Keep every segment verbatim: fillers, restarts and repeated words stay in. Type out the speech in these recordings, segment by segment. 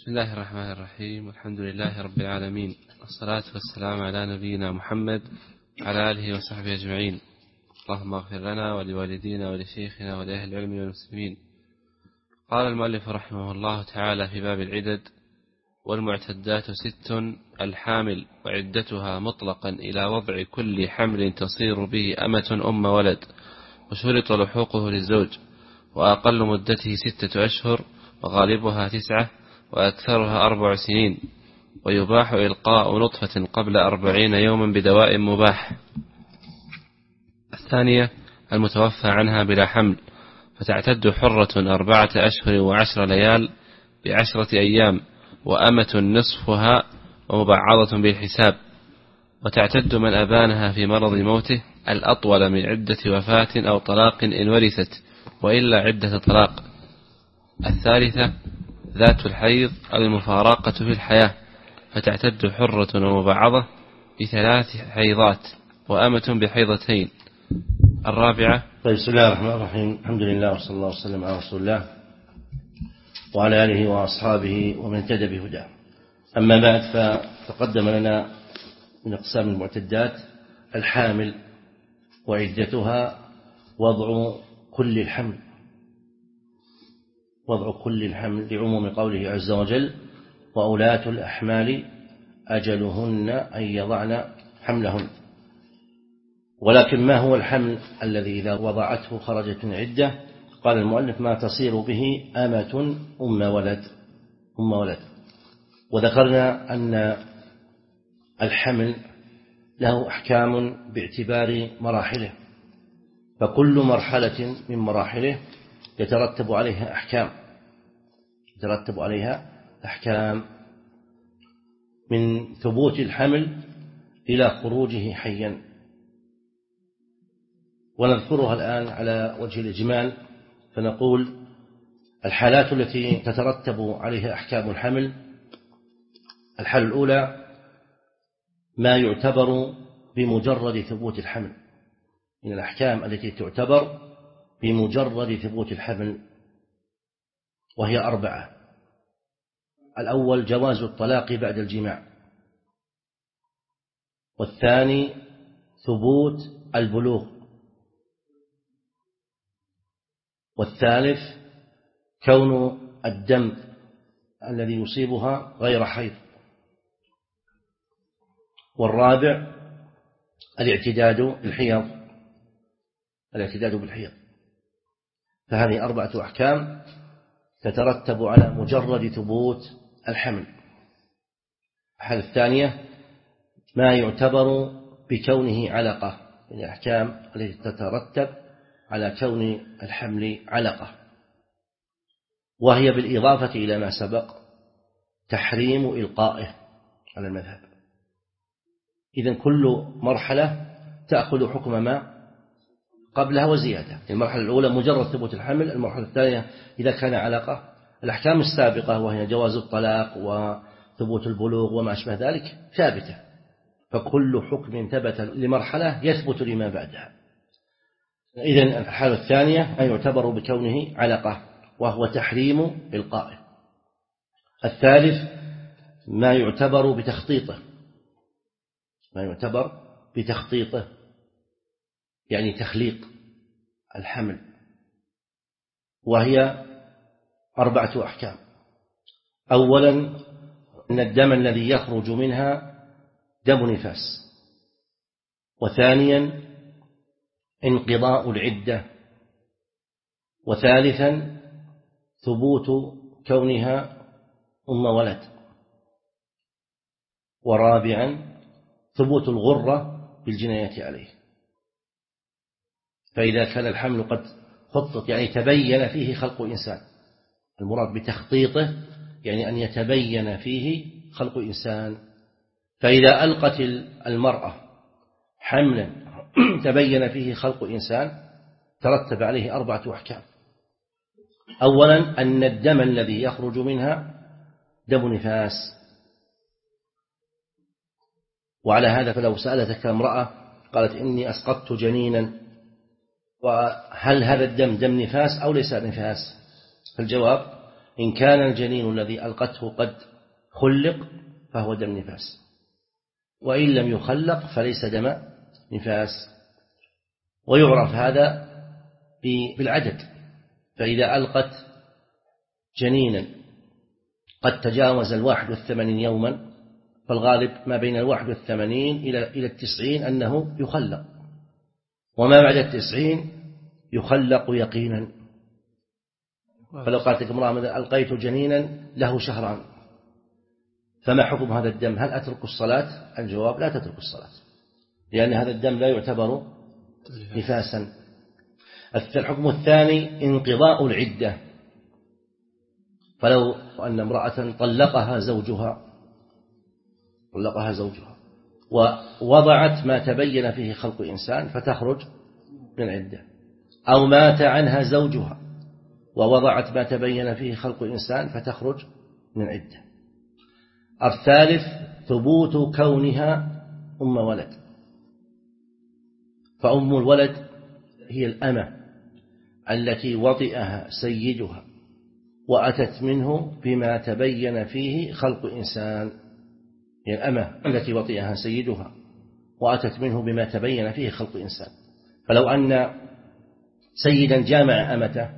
بسم الله الرحمن الرحيم، والحمد لله رب العالمين، والصلاة والسلام على نبينا محمد على آله وصحبه أجمعين. اللهم اغفر لنا ولوالدينا ولشيخنا ولأهل العلم والمسلمين. قال المؤلف رحمه الله تعالى في باب العدد: والمعتدات ست: الحامل وعدتها مطلقا إلى وضع كل حمل تصير به أمة أم ولد، وشرط لحوقه للزوج، وأقل مدته ستة أشهر، وغالبها تسعة، وأكثرها أربع سنين، ويباح إلقاء نطفة قبل أربعين يوما بدواء مباح. الثانية: المتوفى عنها بلا حمل، فتعتد حرة أربعة أشهر وعشر ليال بعشرة أيام، وأمة نصفها ومبعضة بالحساب. وتعتد من أبانها في مرض موته الأطول من عدة وفاة أو طلاق إن ورثت، وإلا عدة طلاق. الثالثة: ذات الحيض أو المفارقة في الحياة، فتعتد حرة ومبعضة بثلاث حيضات، وأمة بحيضتين. الرابعة: طيب، بسم الله الرحمن الرحيم، الحمد لله وصلى الله وسلم على رسول الله وعلى آله وأصحابه ومن اهتدى بهداه. أما بعد، فتقدم لنا من أقسام المعتدات الحامل وعدتها وضع كل الحمل وضع كل الحمل لعموم قوله عز وجل: وأولاة الأحمال أجلهن أن يضعن حملهن. ولكن ما هو الحمل الذي إذا وضعته خرجت من عدة؟ قال المؤلف: ما تصير به أمة أم ولد أم ولد وذكرنا أن الحمل له أحكام باعتبار مراحله، فكل مرحلة من مراحله يترتب عليها أحكام يترتب عليها أحكام من ثبوت الحمل إلى خروجه حيا، ونذكرها الآن على وجه الإجمال. فنقول: الحالات التي تترتب عليها أحكام الحمل: الحالة الأولى ما يعتبر بمجرد ثبوت الحمل، من الأحكام التي تعتبر بمجرد ثبوت الحمل، وهي أربعة. الأول: جواز الطلاق بعد الجماع، والثاني: ثبوت البلوغ، والثالث: كون الدم الذي يصيبها غير حيض، والرابع: الاعتداد بالحيض الاعتداد بالحيض فهذه أربعة أحكام تترتب على مجرد ثبوت الحمل. الحالة الثانية: ما يعتبر بكونه علقة، من الأحكام التي تترتب على كون الحمل علقة، وهي بالإضافة إلى ما سبق تحريم إلقائه على المذهب. إذن كل مرحلة تأخذ حكم ما قبلها وزيادة. المرحلة الأولى مجرد ثبوت الحمل، المرحلة الثانية إذا كان علقة. الأحكام السابقة وهي جواز الطلاق وثبوت البلوغ وما أشبه ذلك ثابتة، فكل حكم ثبت لمرحلة يثبت لما بعدها. إذن الحالة الثانية أن يعتبر بكونه علقة، وهو تحريم إلقائه. الثالث: ما يعتبر بتخطيطه ما يعتبر بتخطيطه يعني تخليق الحمل، وهي أربعة أحكام. أولا: أن الدم الذي يخرج منها دم نفاس. وثانيا: انقضاء العدة. وثالثا: ثبوت كونها أم ولد. ورابعا: ثبوت الغرة بالجناية عليه. فإذا كان الحمل قد خطط يعني تبين فيه خلق إنسان، المراد بتخطيطه يعني أن يتبين فيه خلق إنسان. فإذا ألقت المرأة حملا تبين فيه خلق إنسان ترتب عليه أربعة أحكام. أولا: أن الدم الذي يخرج منها دم نفاس، وعلى هذا فلو سألتك امرأة قالت: إني أسقطت جنينا، وهل هذا الدم دم نفاس أو ليس نفاس؟ فالجواب: إن كان الجنين الذي ألقته قد خلق فهو دم نفاس، وإن لم يخلق فليس دم نفاس. ويعرف هذا بالعدد، فإذا ألقت جنينا قد تجاوز الواحد والثمانين يوما، فالغالب ما بين الواحد والثمانين إلى التسعين أنه يخلق، وما بعد التسعين يخلق يقينا. فلو قالت لك امرأة ألقيت جنينا له شهران فما حكم هذا الدم؟ هل أترك الصلاة؟ الجواب لا تترك الصلاة، لأن هذا الدم لا يعتبر نفاسا. الحكم الثاني انقضاء العدة، فلو أن امرأة طلقها زوجها طلقها زوجها ووضعت ما تبين فيه خلق إنسان فتخرج من العدة، أو مات عنها زوجها ووضعت ما تبين فيه خلق إنسان فتخرج من العدة. الثالث ثبوت كونها أم ولد، فأم الولد هي الأمة التي وطئها سيدها وأتت منه بما تبين فيه خلق إنسان، هي الأمة التي وطئها سيدها وأتت منه بما تبين فيه خلق إنسان. فلو أن سيدا جامع أمته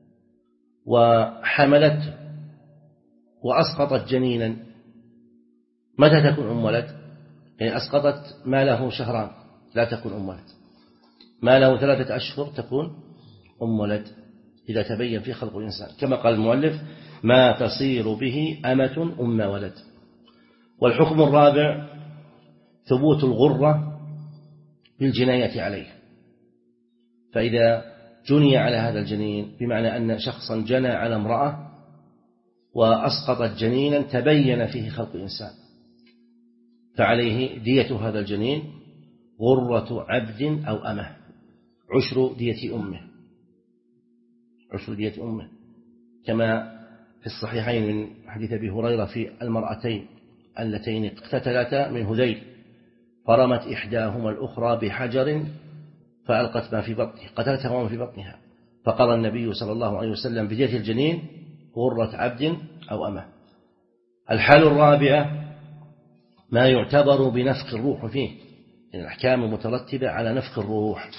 وحملت وأسقطت جنينا، متى تكون أم ولد؟ يعني أسقطت ما له شهران لا تكون أم ولد، ما له ثلاثة أشهر تكون أم ولد إذا تبين في خلق الإنسان، كما قال المؤلف ما تصير به أمة أم ولد. والحكم الرابع ثبوت الغرة بالجناية عليه، فإذا جني على هذا الجنين بمعنى أن شخصا جنى على امرأة وأسقطت جنينا تبين فيه خلق إنسان، فعليه دية هذا الجنين غرة عبد أو أمه، عشر دية أمه عشر دية أمه كما في الصحيحين من حديث أبي هريرة في المرأتين اللتين اقتتلتا من هذيل فرمت إحداهما الأخرى بحجر فألقت ما في بطنها قتلتها وما في بطنها، فقال النبي صلى الله عليه وسلم بدية الجنين غرة عبد أو أمه. الحال الرابعة ما يعتبر بنفخ الروح فيه، يعني الأحكام المترتبة على نفخ الروح،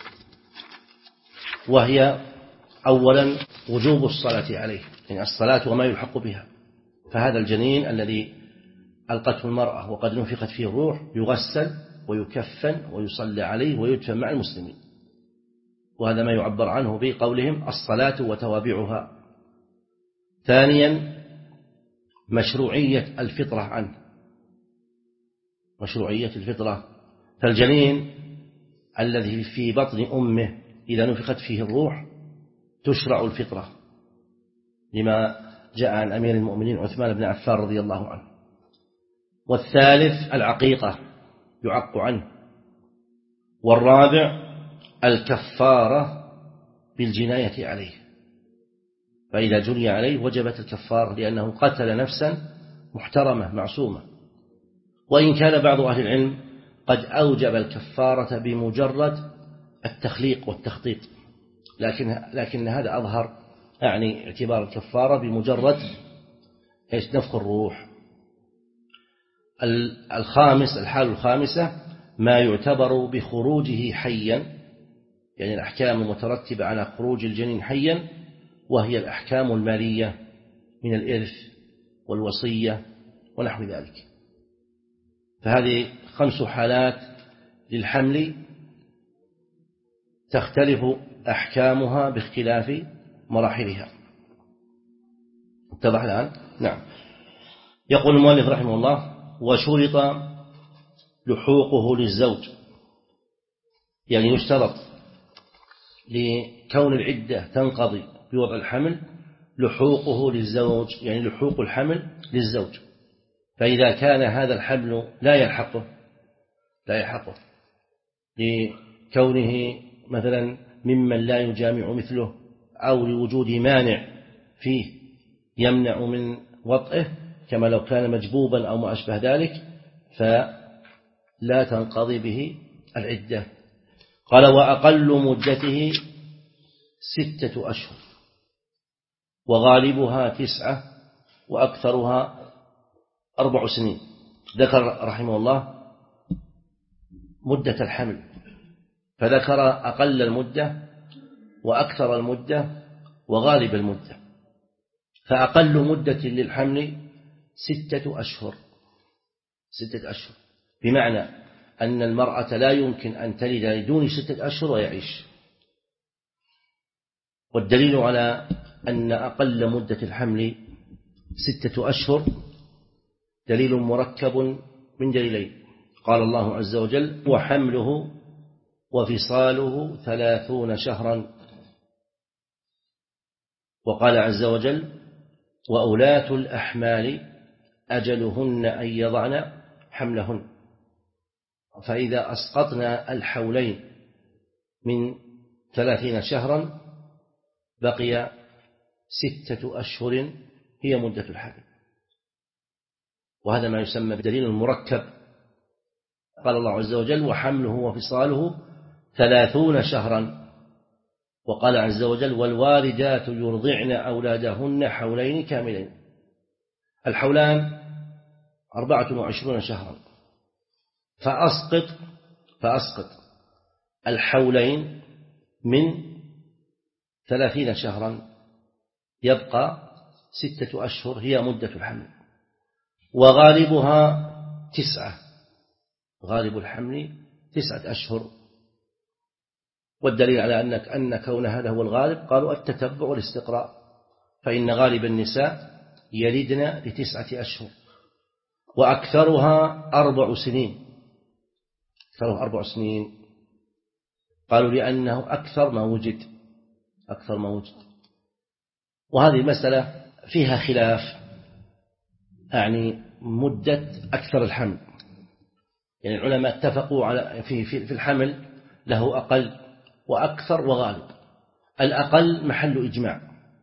وهي أولا وجوب الصلاة عليه، يعني الصلاة وما يلحق بها. فهذا الجنين الذي ألقته المرأة وقد نفخت فيه الروح يغسل ويكفن ويصلى عليه ويدفن مع المسلمين، وهذا ما يعبر عنه بقولهم الصلاة وتوابعها. ثانيا مشروعية الفطرة عنه، مشروعية الفطرة، فالجنين الذي في بطن أمه إذا نفخت فيه الروح تشرع الفطرة، لما جاء عن أمير المؤمنين عثمان بن عفان رضي الله عنه. والثالث العقيقة يعق عنه. والرابع الكفارة بالجناية عليه، فإذا جني عليه وجبت الكفارة لأنه قتل نفسا محترمة معصومة. وإن كان بعض أهل العلم قد أوجب الكفارة بمجرد التخليق والتخطيط، لكن لكن هذا أظهر، يعني اعتبار الكفارة بمجرد نفخ الروح. الخامس الحال الخامسة ما يعتبر بخروجه حيا، يعني الأحكام المترتبة على خروج الجنين حيا، وهي الأحكام المالية من الإرث والوصية ونحو ذلك. فهذه خمس حالات للحمل تختلف أحكامها باختلاف مراحلها. اتضح الآن؟ نعم. يقول المؤلف رحمه الله وشرط لحوقه للزوج، يعني يشترط لكون العدة تنقضي بوضع الحمل لحوقه للزوج، يعني لحوق الحمل للزوج. فإذا كان هذا الحمل لا يلحقه لا يلحقه لكونه مثلا ممن لا يجامع مثله أو لوجود مانع فيه يمنع من وطئه كما لو كان مجبوبا أو ما أشبه ذلك، فلا تنقضي به العدة. قال وأقل مدته ستة أشهر وغالبها تسعة وأكثرها أربع سنين. ذكر رحمه الله مدة الحمل، فذكر أقل المدة وأكثر المدة وغالب المدة. فأقل مدة للحمل ستة أشهر، ستة أشهر، بمعنى أن المرأة لا يمكن أن تلد لدون ستة أشهر ويعيش. والدليل على أن أقل مدة الحمل ستة أشهر دليل مركب من دليلين. قال الله عز وجل: وحمله وفصاله ثلاثون شهرا. وقال عز وجل: وأولاة الأحمال أجلهن أن يضعن حملهن. فإذا أسقطنا الحولين من ثلاثين شهرا بقي ستة أشهر هي مدة الحمل، وهذا ما يسمى بدليل المركب. قال الله عز وجل: وحمله وفصاله ثلاثون شهرا. وقال عز وجل: والوالدات يرضعن أولادهن حولين كاملين. الحولان أربعة وعشرون شهرا، فأسقط فأسقط الحولين من ثلاثين شهرا يبقى ستة أشهر هي مدة الحمل، وغالبها تسعة، غالب الحمل تسعة أشهر. والدليل على أنك أن كون هذا هو الغالب قالوا التتبع والاستقراء، فإن غالب النساء يلدن لتسعة أشهر، وأكثرها أربع سنين. أكثرها أربع سنين قالوا لأنه أكثر ما وجد، أكثر ما وجد. وهذه المسألة فيها خلاف، يعني مدة أكثر الحمل، يعني العلماء اتفقوا على في في الحمل له أقل وأكثر وغالب. الأقل محل إجماع،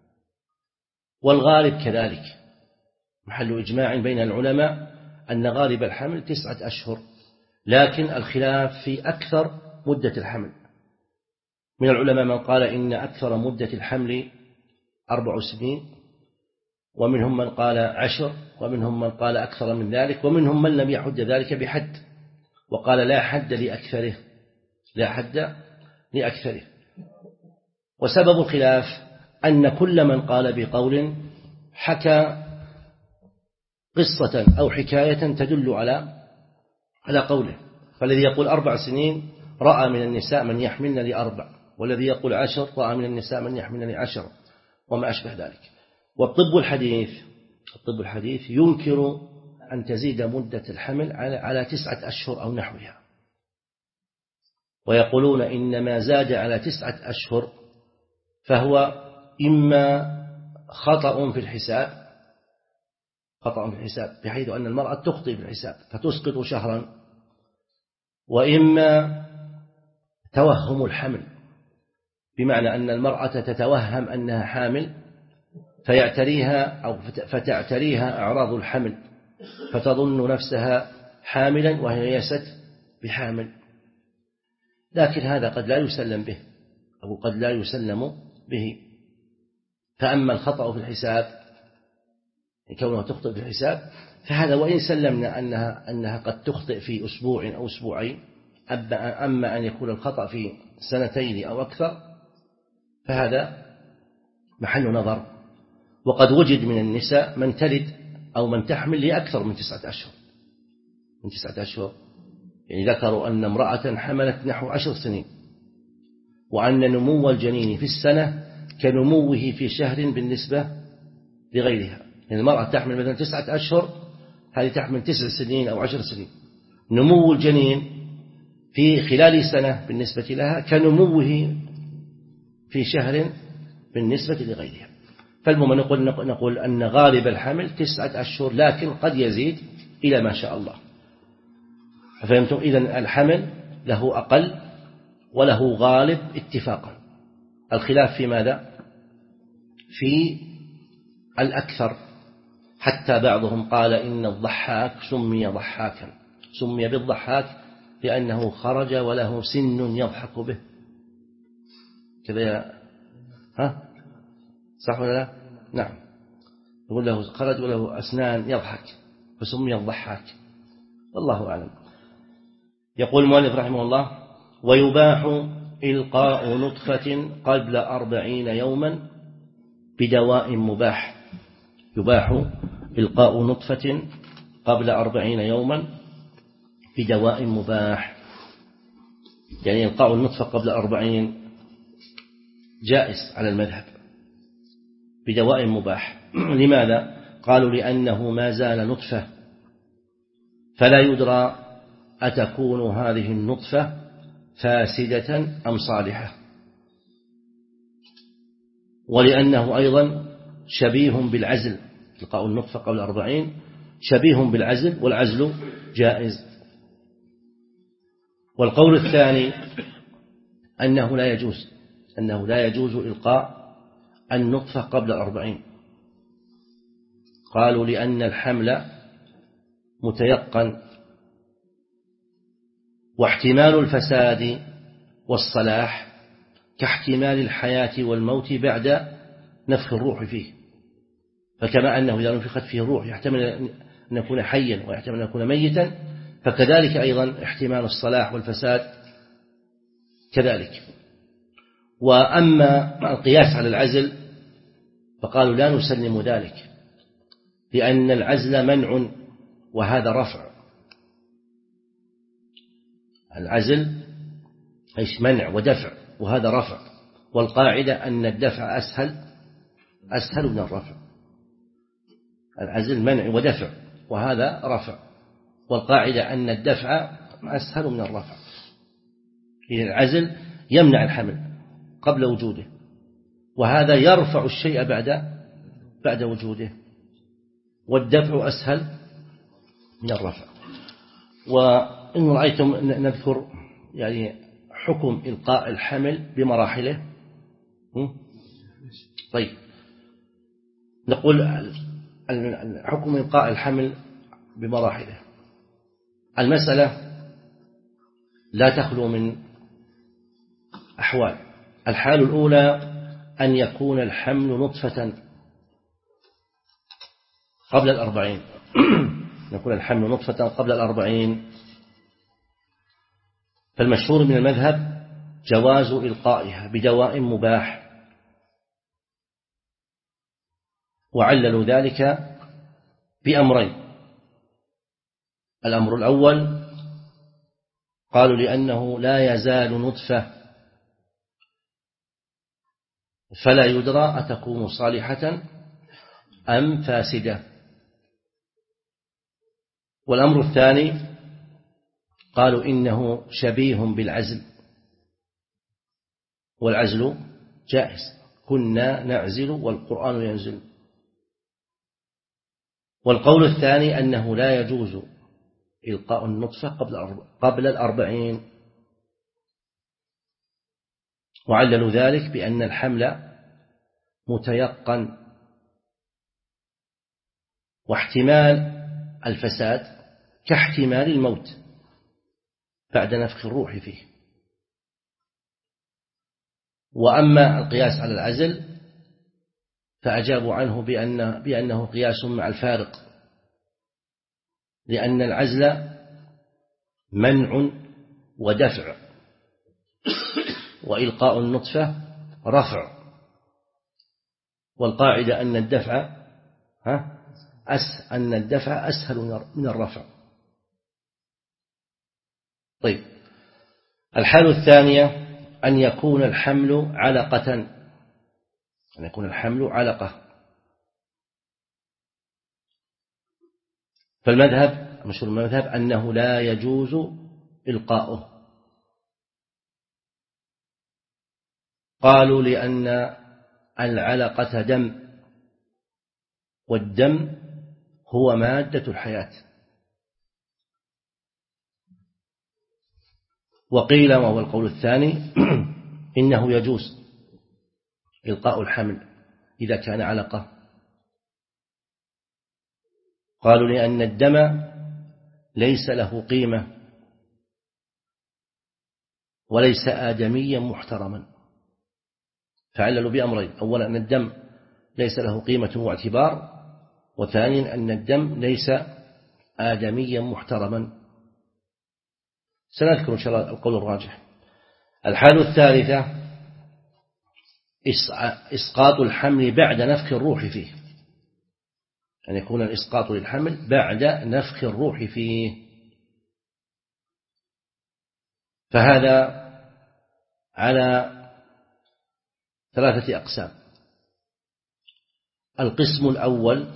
والغالب كذلك محل إجماع بين العلماء أن غالب الحمل تسعة أشهر، لكن الخلاف في أكثر مدة الحمل. من العلماء من قال إن أكثر مدة الحمل أربع سنين، ومنهم من قال عشر، ومنهم من قال أكثر من ذلك، ومنهم من لم يحد ذلك بحد وقال لا حد لأكثره، لا حد لأكثره. وسبب الخلاف أن كل من قال بقول حكى قصة أو حكاية تدل على على قوله. فالذي يقول أربع سنين رأى من النساء من يحملن لأربع، والذي يقول عشر رأى من النساء من يحملن لعشر، وما أشبه ذلك. والطب الحديث الطب الحديث ينكر أن تزيد مدة الحمل على على تسعة أشهر أو نحوها، ويقولون إن ما زاد على تسعة أشهر فهو إما خطأ في الحساب، خطأ في الحساب بحيث أن المرأة تخطئ في الحساب فتسقط شهرا، وإما توهم الحمل، بمعنى أن المرأة تتوهم أنها حامل فيعتريها أو فتعتريها أعراض الحمل فتظن نفسها حاملا وهي ليست بحامل. لكن هذا قد لا يسلم به أو قد لا يسلم به. فأما الخطأ في الحساب كونها تخطئ في الحساب فهذا وإن سلمنا أنها أنها قد تخطئ في أسبوع أو أسبوعين، أما أن يكون الخطأ في سنتين أو أكثر فهذا محل نظر. وقد وجد من النساء من تلد أو من تحمل لأكثر من تسعة أشهر من تسعة أشهر يعني ذكروا أن امرأة حملت نحو عشر سنين، وأن نمو الجنين في السنة كنموه في شهر بالنسبة لغيرها. يعني المرأة تحمل مثلا تسعة أشهر، هذه تحمل تسع سنين أو عشر سنين. نمو الجنين في خلال سنة بالنسبة لها كنموه في شهر بالنسبة لغيرها. فالمهم نقول, نقول أن غالب الحمل تسعة أشهر، لكن قد يزيد إلى ما شاء الله. فهمتم؟ إذن الحمل له أقل وله غالب اتفاقا. الخلاف في ماذا؟ في الأكثر، حتى بعضهم قال إن الضحاك سمي ضحاكا، سمي بالضحاك لأنه خرج وله سن يضحك به. كذا ها؟ صح ولا لا؟ نعم. يقول له خرج وله أسنان يضحك فسمي الضحاك، والله أعلم. يقول المؤلف رحمه الله: ويباح إلقاء نطفة قبل أربعين يوما بدواء مباح. يباح إلقاء نطفة قبل أربعين يوما بدواء مباح، يعني إلقاء النطفة قبل أربعين جائز على المذهب بدواء مباح. لماذا؟ قالوا لأنه ما زال نطفة، فلا يدرى أتكون هذه النطفة فاسدة أم صالحة، ولأنه أيضا شبيه بالعزل. إلقاء النطفة قبل أربعين شبيه بالعزل، والعزل جائز. والقول الثاني أنه لا يجوز أنه لا يجوز إلقاء النطفة قبل أربعين. قالوا لأن الحمل متيقن، واحتمال الفساد والصلاح كاحتمال الحياة والموت بعد نفخ الروح فيه. فكما أنه إذا نفخت فيه الروح يحتمل أن يكون حيا ويحتمل أن يكون ميتا، فكذلك أيضا احتمال الصلاح والفساد كذلك. وأما القياس على العزل فقالوا لا نسلم ذلك، لأن العزل منع وهذا رفع. العزل إيش؟ منع ودفع، وهذا رفع. والقاعدة أن الدفع أسهل أسهل من الرفع. العزل منع ودفع وهذا رفع، والقاعدة أن الدفع أسهل من الرفع. العزل يمنع الحمل قبل وجوده، وهذا يرفع الشيء بعد بعد وجوده، والدفع أسهل من الرفع. وإن رأيتم نذكر يعني حكم إلقاء الحمل بمراحله. طيب، نقول حكم إلقاء الحمل بمراحله. المسألة لا تخلو من أحوال. الحال الأولى أن يكون الحمل نطفة قبل الأربعين يكون الحمل نطفة قبل الأربعين، فالمشهور من المذهب جواز إلقائها بدواء مباح، وعللوا ذلك بأمرين. الأمر الأول قالوا لأنه لا يزال نطفة فلا يدرى أتكون صالحة أم فاسدة. والأمر الثاني قالوا إنه شبيه بالعزل، والعزل جائز، كنا نعزل والقرآن ينزل. والقول الثاني أنه لا يجوز إلقاء النطفة قبل قبل الأربعين، وعللوا ذلك بأن الحمل متيقن، واحتمال الفساد كاحتمال الموت بعد نفخ الروح فيه. وأما القياس على العزل فأجابوا عنه بأن بأنه قياس مع الفارق، لأن العزل منع ودفع، وإلقاء النطفة رفع. والقاعدة أن الدفع ها أس أن الدفع أسهل من الرفع. طيب، الحالة الثانية أن يكون الحمل علقة أن يكون الحمل علقة فالمذهب مشهور المذهب أنه لا يجوز إلقاؤه. قالوا لأن العلقة دم، والدم هو مادة الحياة. وقيل، وهو القول الثاني، إنه يجوز إلقاء الحمل إذا كان علقة. قالوا لأن الدم ليس له قيمة وليس آدميا محترما، فعللوا بأمرين: أولا أن الدم ليس له قيمة واعتبار، وثانيا أن الدم ليس آدميا محترما. سنذكر إن شاء الله القول الراجح. الحالة الثالثة إسقاط الحمل بعد نفخ الروح فيه، أن يكون الإسقاط للحمل بعد نفخ الروح فيه، فهذا على ثلاثة أقسام. القسم الأول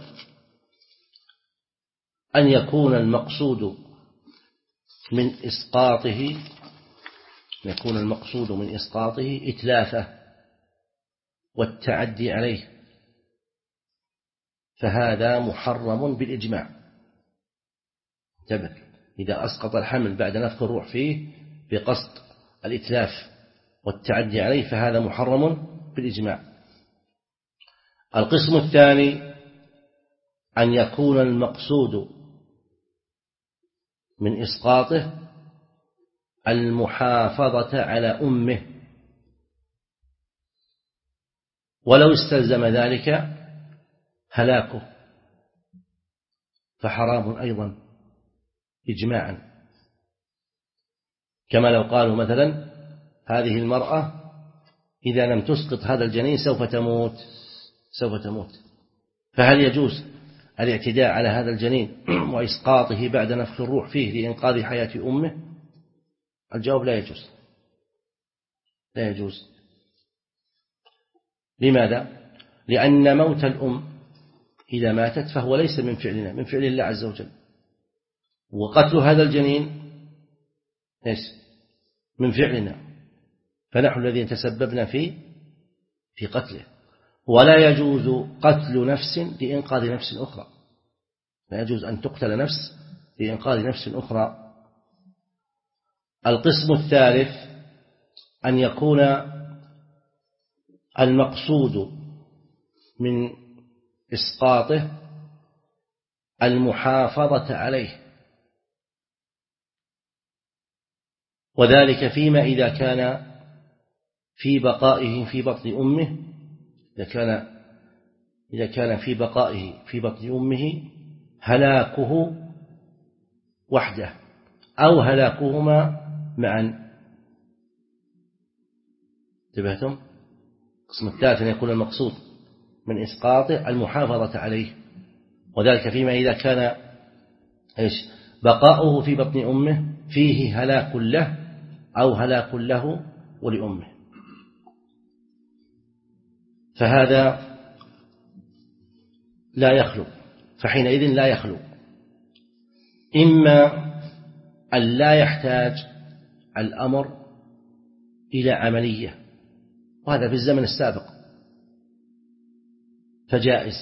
أن يكون المقصود من إسقاطه يكون المقصود من إسقاطه إتلافه والتعدي عليه، فهذا محرم بالإجماع. انتبه، إذا أسقط الحمل بعد نفخ الروح فيه بقصد الإتلاف والتعدي عليه فهذا محرم بالإجماع. القسم الثاني أن يكون المقصود من إسقاطه المحافظة على أمه، ولو استلزم ذلك هلاكه فحرام أيضا إجماعا، كما لو قالوا مثلا هذه المرأة إذا لم تسقط هذا الجنين سوف تموت سوف تموت فهل يجوز الاعتداء على هذا الجنين وإسقاطه بعد نفخ الروح فيه لإنقاذ حياة أمه؟ الجواب لا يجوز، لا يجوز. لماذا؟ لأن موت الأم إذا ماتت فهو ليس من فعلنا، من فعل الله عز وجل، وقتل هذا الجنين إيش؟ من فعلنا، فنحن الذين تسببنا في في قتله، ولا يجوز قتل نفس لإنقاذ نفس أخرى، لا يجوز أن تقتل نفس لإنقاذ نفس أخرى. القسم الثالث أن يكون المقصود من إسقاطه المحافظة عليه، وذلك فيما إذا كان في بقائه في بطن أمه إذا كان إذا كان في بقائه في بطن أمه هلاكه وحده أو هلاكهما معا. انتبهتم؟ القسم الثالث أن يكون المقصود من إسقاطه المحافظة عليه، وذلك فيما إذا كان إيش بقاؤه في بطن أمه فيه هلاك له أو هلاك له ولأمه، فهذا لا يخلو، فحينئذ لا يخلو إما أن لا يحتاج الأمر إلى عملية، وهذا في الزمن السابق فجائز،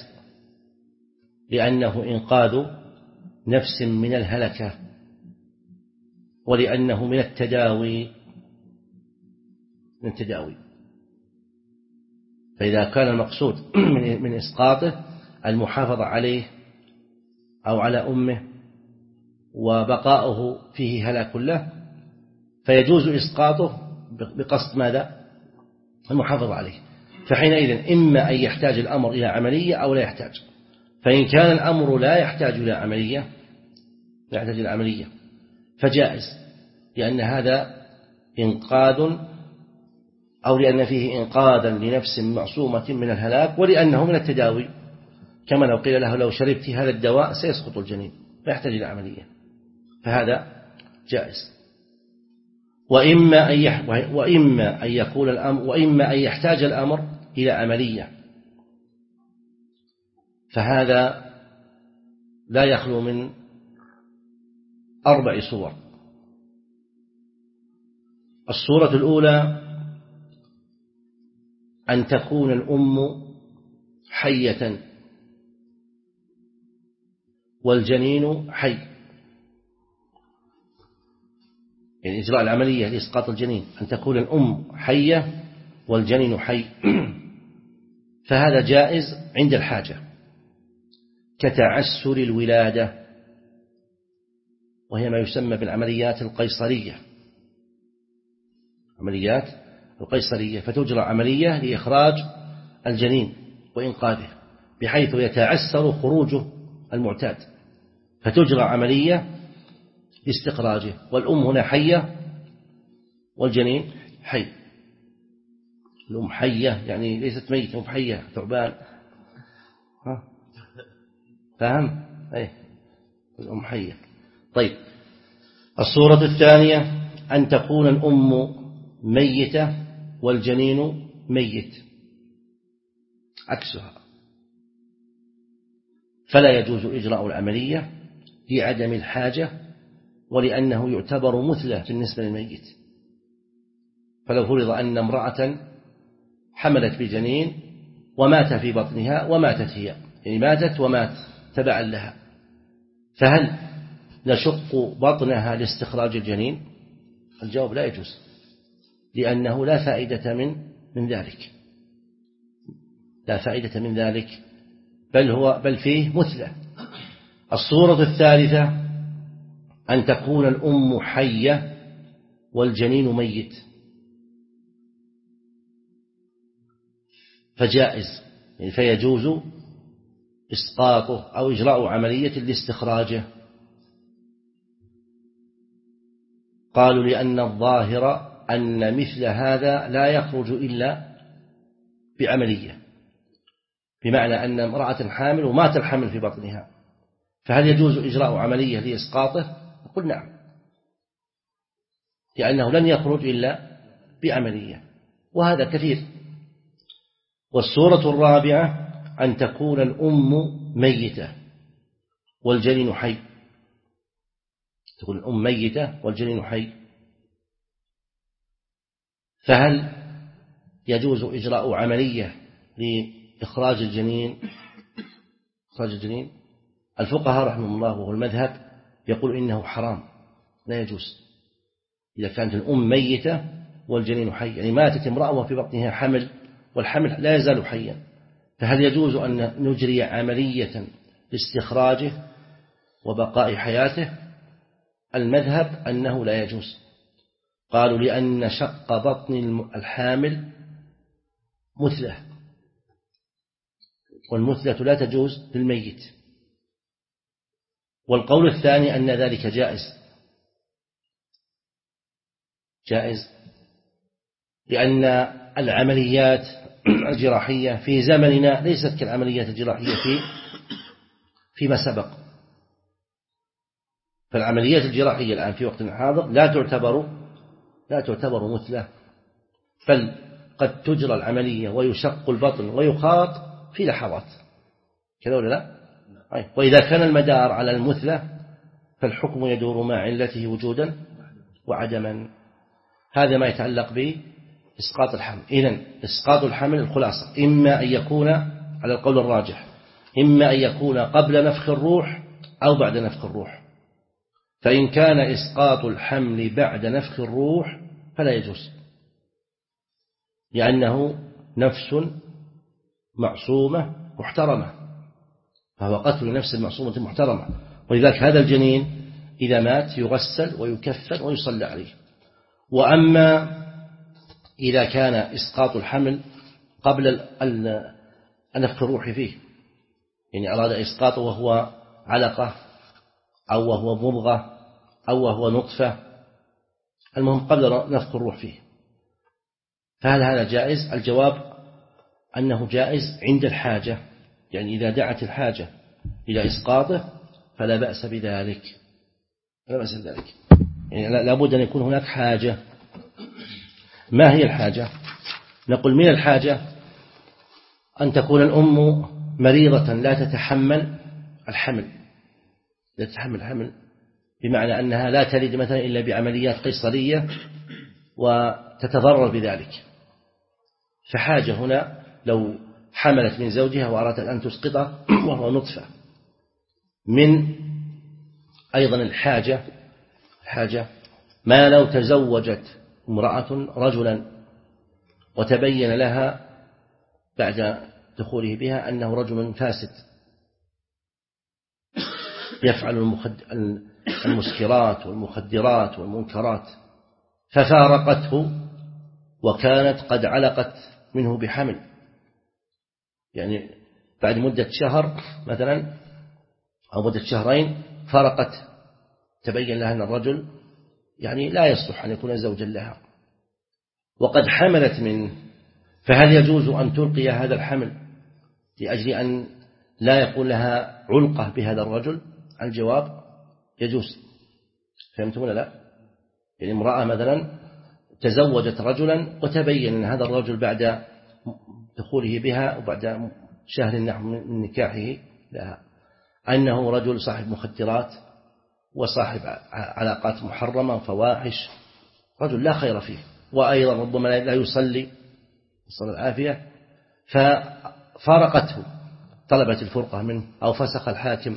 لأنه إنقاذ نفس من الهلكة، ولأنه من التداوي من التداوي فإذا كان المقصود من إسقاطه المحافظة عليه أو على أمه وبقاؤه فيه هلاك له فيجوز إسقاطه بقصد ماذا؟ المحافظة عليه، فحينئذ إما أن يحتاج الأمر إلى عملية أو لا يحتاج. فإن كان الأمر لا يحتاج إلى عملية لا يحتاج إلى عملية فجائز، لأن هذا إنقاذ أو لأن فيه إنقاذا لنفس معصومة من الهلاك، ولأنه من التداوي، كما لو قيل له لو شربت هذا الدواء سيسقط الجنين لا يحتاج إلى عملية، فهذا جائز. وإما أن وإما أن يكون الأمر وإما أن يحتاج الأمر إلى عملية، فهذا لا يخلو من أربع صور. الصورة الأولى أن تكون الأم حية والجنين حي، يعني إجراء العملية لإسقاط الجنين أن تكون الأم حية والجنين حي، فهذا جائز عند الحاجة كتعسر الولادة، وهي ما يسمى بالعمليات القيصرية، عمليات القيصرية، فتجرى عملية لإخراج الجنين وإنقاذه، بحيث يتعسر خروجه المعتاد، فتجرى عملية لاستخراجه، والأم هنا حية والجنين حي. الأم حية يعني ليست ميتة، أم حية ثعبان، ها فهم؟ أي الأم حية. طيب الصورة الثانية أن تكون الأم ميتة والجنين ميت، عكسها، فلا يجوز إجراء العملية لعدم الحاجة ولأنه يعتبر مثلة بالنسبة للميت. فلو فرض أن امرأة حملت بجنين ومات في بطنها وماتت هي، يعني ماتت ومات تبعا لها، فهل نشق بطنها لاستخراج الجنين؟ الجواب لا يجوز، لأنه لا فائدة من من ذلك، لا فائدة من ذلك، بل هو بل فيه مثلة. الصورة الثالثة أن تكون الأم حية والجنين ميت، فجائز، يعني فيجوز إسقاطه أو إجراء عملية لاستخراجه. قالوا لأن الظاهر أن مثل هذا لا يخرج إلا بعملية، بمعنى أن امرأة حامل ومات الحمل في بطنها، فهل يجوز إجراء عملية لإسقاطه؟ نقول نعم، لأنه لن يخرج إلا بعملية، وهذا كثير. والصورة الرابعة أن تكون الأم ميتة والجنين حي، تكون الأم ميتة والجنين حي، فهل يجوز إجراء عملية لإخراج الجنين؟ إخراج الجنين الفقهاء رحمهم الله وهو المذهب يقول إنه حرام، لا يجوز إذا كانت الأم ميتة والجنين حي، يعني ماتت امرأة وفي بطنها حمل والحمل لا يزال حيا، فهل يجوز أن نجري عملية لاستخراجه وبقاء حياته؟ المذهب أنه لا يجوز. قالوا لأن شق بطن الحامل مثلة، والمثلة لا تجوز للميت. والقول الثاني أن ذلك جائز، جائز لأن العمليات الجراحية في زمننا ليست كالعمليات الجراحية في فيما سبق، فالعمليات الجراحية الآن في وقت الحاضر لا تعتبر لا تعتبر مثلة، بل قد تجرى العملية ويشق البطن ويخاط في لحظات، كذا ولا لا؟ وإذا كان المدار على المثلة فالحكم يدور مع علته وجودا وعدما. هذا ما يتعلق بإسقاط الحمل. إذن إسقاط الحمل الخلاصة إما أن يكون على القول الراجح، إما أن يكون قبل نفخ الروح أو بعد نفخ الروح، فإن كان إسقاط الحمل بعد نفخ الروح فلا يجوز، لأنه نفس معصومة محترمة، فهو قتل نفس المعصومة محترمة، ولذلك هذا الجنين إذا مات يغسل ويكفن ويصلى عليه. وأما إذا كان إسقاط الحمل قبل نفخ الروح فيه، يعني أراد إسقاطه وهو علقة أو وهو مضغة أو وهو نطفة، المهم قبل نفخ الروح فيه، فهل هذا جائز؟ الجواب أنه جائز عند الحاجة، يعني إذا دعت الحاجة إلى إسقاطه فلا بأس بذلك، لا بأس بذلك، يعني لابد أن يكون هناك حاجة. ما هي الحاجة؟ نقول من الحاجة أن تكون الأم مريضة لا تتحمل الحمل، لا تتحمل الحمل بمعنى أنها لا تلد مثلا إلا بعمليات قيصرية وتتضرر بذلك، فحاجة هنا لو حملت من زوجها وأرادت أن تسقطه وهو نطفة. من أيضا الحاجة الحاجة ما لو تزوجت امرأة رجلا وتبين لها بعد دخوله بها أنه رجل فاسد يفعل المسكرات والمخدرات والمنكرات، ففارقته وكانت قد علقت منه بحمل، يعني بعد مدة شهر مثلا أو مدة شهرين فرقت، تبين لها أن الرجل يعني لا يصلح أن يكون زوجا لها وقد حملت منه، فهل يجوز أن تلقي هذا الحمل لأجل أن لا يكون لها علقة بهذا الرجل؟ الجواب يجوز. فهمتم ولا لا؟ يعني امرأة مثلا تزوجت رجلا وتبين أن هذا الرجل بعد دخوله بها وبعد شهر من نكاحه لها أنه رجل صاحب مخدرات وصاحب علاقات محرمة وفواحش، رجل لا خير فيه، وأيضا ربما لا يصلي صلى العافية، ففارقته، طلبت الفرقة منه أو فسخ الحاكم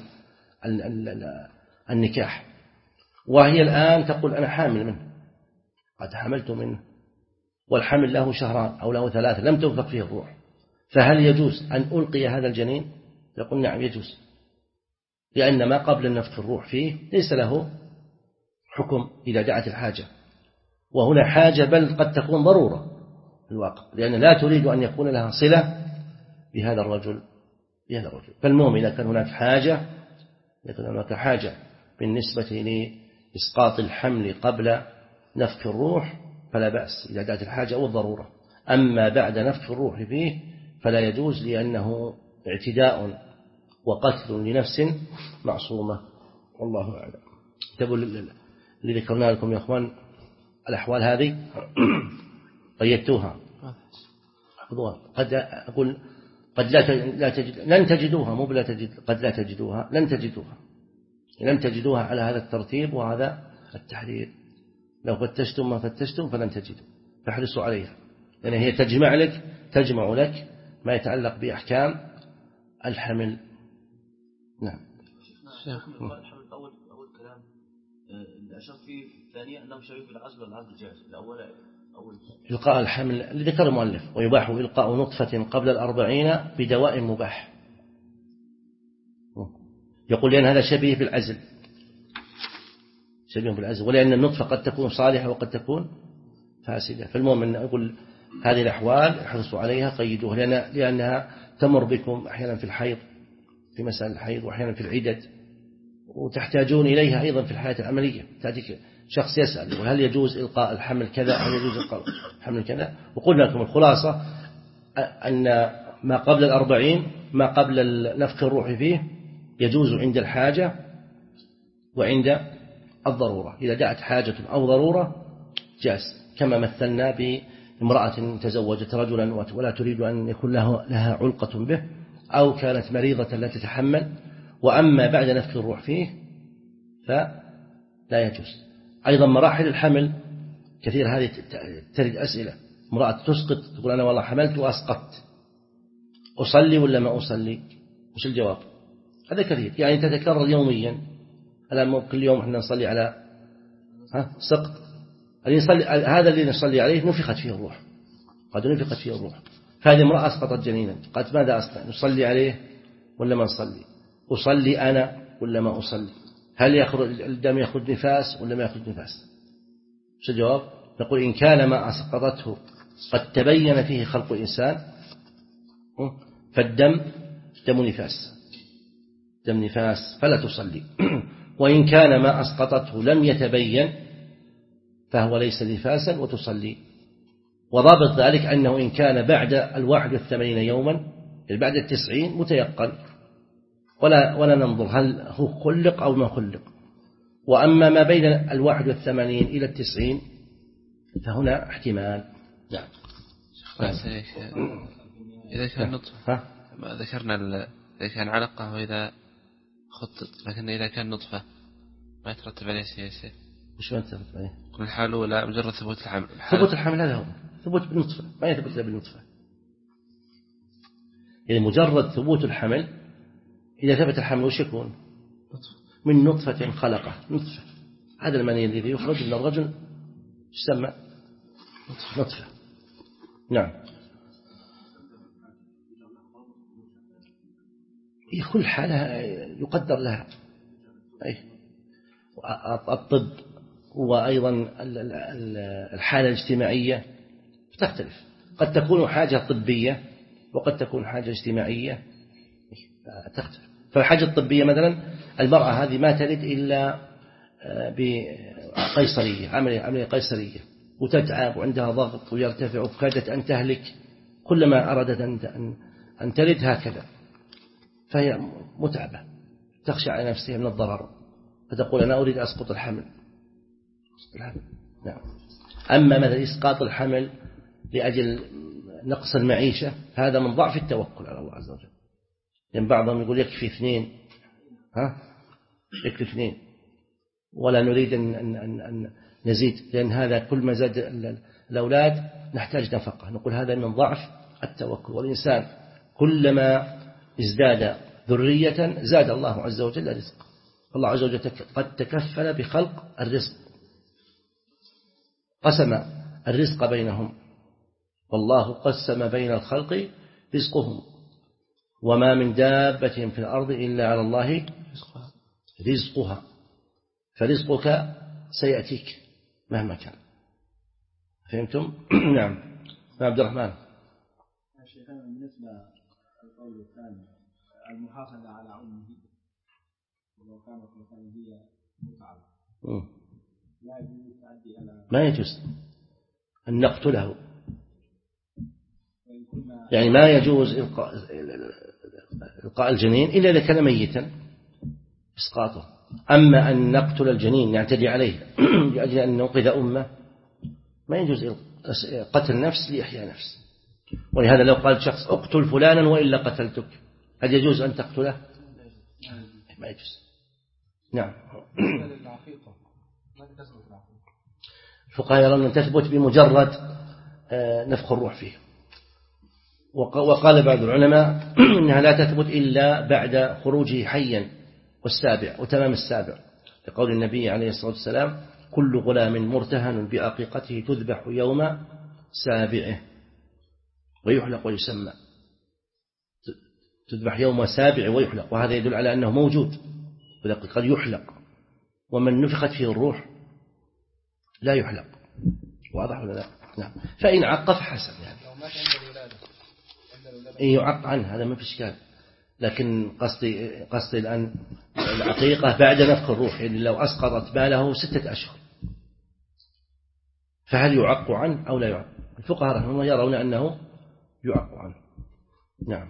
النكاح، وهي الآن تقول أنا حامل منه، قد حملت منه والحمل له شهران أو له ثلاثة لم تنفق فيه الروح، فهل يجوز أن ألقي هذا الجنين؟ يقول نعم يجوز، لأن ما قبل النفخ الروح فيه ليس له حكم إذا دعت الحاجة، وهنا حاجة بل قد تكون ضرورة في الواقع، لأن لا تريد أن يكون لها صلة بهذا الرجل بهذا الرجل فالمهم إذا كان هناك حاجة يكون هناك حاجة بالنسبة لإسقاط الحمل قبل نفخ الروح فلا بأس إذا دعت الحاجة أو الضرورة، أما بعد نفخ الروح فيه فلا يجوز، لأنه اعتداء وقتل لنفس معصومة، والله أعلم. تقول اللي ذكرنا لكم يا أخوان الأحوال هذه قيدتوها، قد أقول قد لا تجد لن تجدوها، مو بلا تجد، قد لا تجدوها لن تجدوها، لن تجدوها على هذا الترتيب وهذا التحرير، لو فتشتم ما فتشتم فلن تجدوا، فاحرصوا عليها، لأن هي تجمع لك تجمع لك ما يتعلق بأحكام الحمل. نعم. الحمل أول أول كلام اللي أشرت فيه الثانية أنه شبيه بالعزل والعزل جائز، الأول أول إلقاء الحمل اللي ذكر المؤلف ويباح إلقاء نطفة قبل الأربعين بدواء مباح، يقول لأن هذا شبيه بالعزل، شبيه بالعزل، ولأن النطفة قد تكون صالحة وقد تكون فاسدة، فالمهم أن أقول هذه الأحوال احرصوا عليها قيدوها، لأن لأنها تمر بكم أحيانا في الحيض، في مسائل الحيض، وأحيانا في العدد، وتحتاجون إليها أيضا في الحياة العملية، تأتيك شخص يسأل هل يجوز إلقاء الحمل كذا، هل يجوز إلقاء الحمل كذا، وقلنا لكم الخلاصة أن ما قبل الأربعين ما قبل نفخ الروح فيه يجوز عند الحاجة وعند الضرورة، إذا دعت حاجة أو ضرورة جاز، كما مثلنا بامرأة تزوجت رجلا ولا تريد أن يكون لها علقة به، أو كانت مريضة لا تتحمل، وأما بعد نفخ الروح فيه فلا يجوز. أيضا مراحل الحمل كثير، هذه ترد أسئلة، امرأة تسقط تقول أنا والله حملت وأسقطت، أصلي ولا ما أصلي؟ وش الجواب؟ هذا كثير، يعني تتكرر يوميا، الآن كل يوم احنا نصلي على ها سقط، هذا الذي نصلي عليه نفخت فيه الروح، قد نفخت فيه الروح، هذه امرأة أسقطت جنينا، قد ماذا أصنع؟ نصلي عليه ولا ما نصلي؟ أصلي أنا ولا ما أصلي؟ هل يخرج الدم يخرج نفاس ولا ما يخرج نفاس؟ شو الجواب؟ نقول إن كان ما أسقطته قد تبين فيه خلق إنسان فالدم دم نفاس، دم نفاس فلا تصلي، وإن كان ما أسقطته لم يتبين فهو ليس نفاسا وتصلي. وضابط ذلك أنه إن كان بعد الواحد والثمانين يوما، بعد التسعين متيقن، ولا ولا ننظر هل هو خلق أو ما خلق، وأما ما بين الواحد والثمانين إلى التسعين فهنا احتمال. نعم. إذا كان نطفة ذكرنا إذا كان علقة وإذا خطط، لكن إذا كان نطفة ما يترتب عليه شيء شيء. وش ما يترتب عليه؟ كل حاله لا مجرد ثبوت الحمل. ثبوت الحمل هذا هو ثبوت بالنطفة، ما يثبت إلا بالنطفة، يعني مجرد ثبوت الحمل. إذا ثبت الحمل وش يكون؟ من نطفة خلقه، نطفة، هذا المني الذي يخرج من الرجل يسمى نطفة. نعم. كل حالة يقدر لها، أي الطب وأيضا الحالة الاجتماعية تختلف، قد تكون حاجة طبية وقد تكون حاجة اجتماعية تختلف. فالحاجة الطبية مثلا المرأة هذه ما تلد إلا بقيصرية، عملية عملية قيصرية، وتتعب وعندها ضغط ويرتفع وكادت أن تهلك، كلما أرادت أن أن تلد هكذا، فهي متعبة تخشى على نفسها من الضرر، فتقول أنا أريد أسقط الحمل. نعم. أما مثلا إسقاط الحمل لأجل نقص المعيشة هذا من ضعف التوكل على الله عز وجل، لأن بعضهم يقول يكفي اثنين، ها يكفي اثنين ولا نريد أن, أن, أن, أن نزيد، لأن هذا كل ما زاد الأولاد نحتاج نفقة. نقول هذا من ضعف التوكل، والإنسان كلما ازداد ذرية زاد الله عز وجل رزقه. الله عز وجل قد تكفل بخلق الرزق، قسم الرزق بينهم، والله قسم بين الخلق رزقهم، وما من دابة في الأرض إلا على الله رزقها، فرزقك سيأتيك مهما كان. فهمتم؟ نعم. عبد الرحمن. شيخنا بالنسبة للقول الثاني المحافظة على أمه ولو كانت مثلا هي متعبة لا يجوز تؤدي على ما يجوز أن نقتله، يعني ما يجوز إلقاء إلقاء الجنين إلا إذا كان ميتا إسقاطه. أما أن نقتل الجنين نعتدي عليه لأجل أن ننقذ أمه ما يجوز قتل نفس لإحياء نفس. ولهذا لو قال شخص اقتل فلانا وإلا قتلتك، هل يجوز أن تقتله؟ ما يجوز. نعم. الفقهاء يرون أن تثبت بمجرد نفخ الروح فيه، وقال بعض العلماء إنها لا تثبت إلا بعد خروجه حيا والسابع وتمام السابع، لقول النبي عليه الصلاة والسلام كل غلام مرتهن بعقيقته تذبح يوم سابعه ويحلق ويسمى، تذبح يوم سابع ويحلق، وهذا يدل على أنه موجود، قد يحلق، ومن نفخت فيه الروح لا يحلق. واضح ولا لا؟ نعم. فإن عقف حسن يعني إن يعق عنه هذا ما في إشكال، لكن قصدي قصدي الآن العقيقة بعد نفخ الروح، يعني لو أسقطت باله ستة أشهر فهل يعق عنه أو لا يعق؟ الفقهاء رحمهم الله يرون أنه يعق عنه. نعم.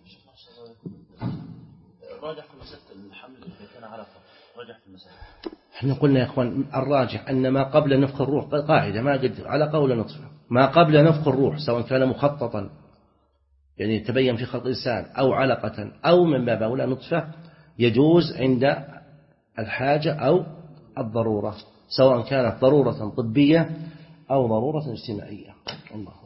راجح في مسألة الحمل إذا كان علقة، راجح في المسألة. احنا قلنا يا اخوان الراجح أن ما قبل نفخ الروح قاعدة ما قد علقة ولا نطفة، ما قبل نفخ الروح سواء كان مخططا يعني تبين في خلق الإنسان أو علقة أو من باب أولى نطفة يجوز عند الحاجة أو الضرورة، سواء كانت ضرورة طبية أو ضرورة اجتماعية. الله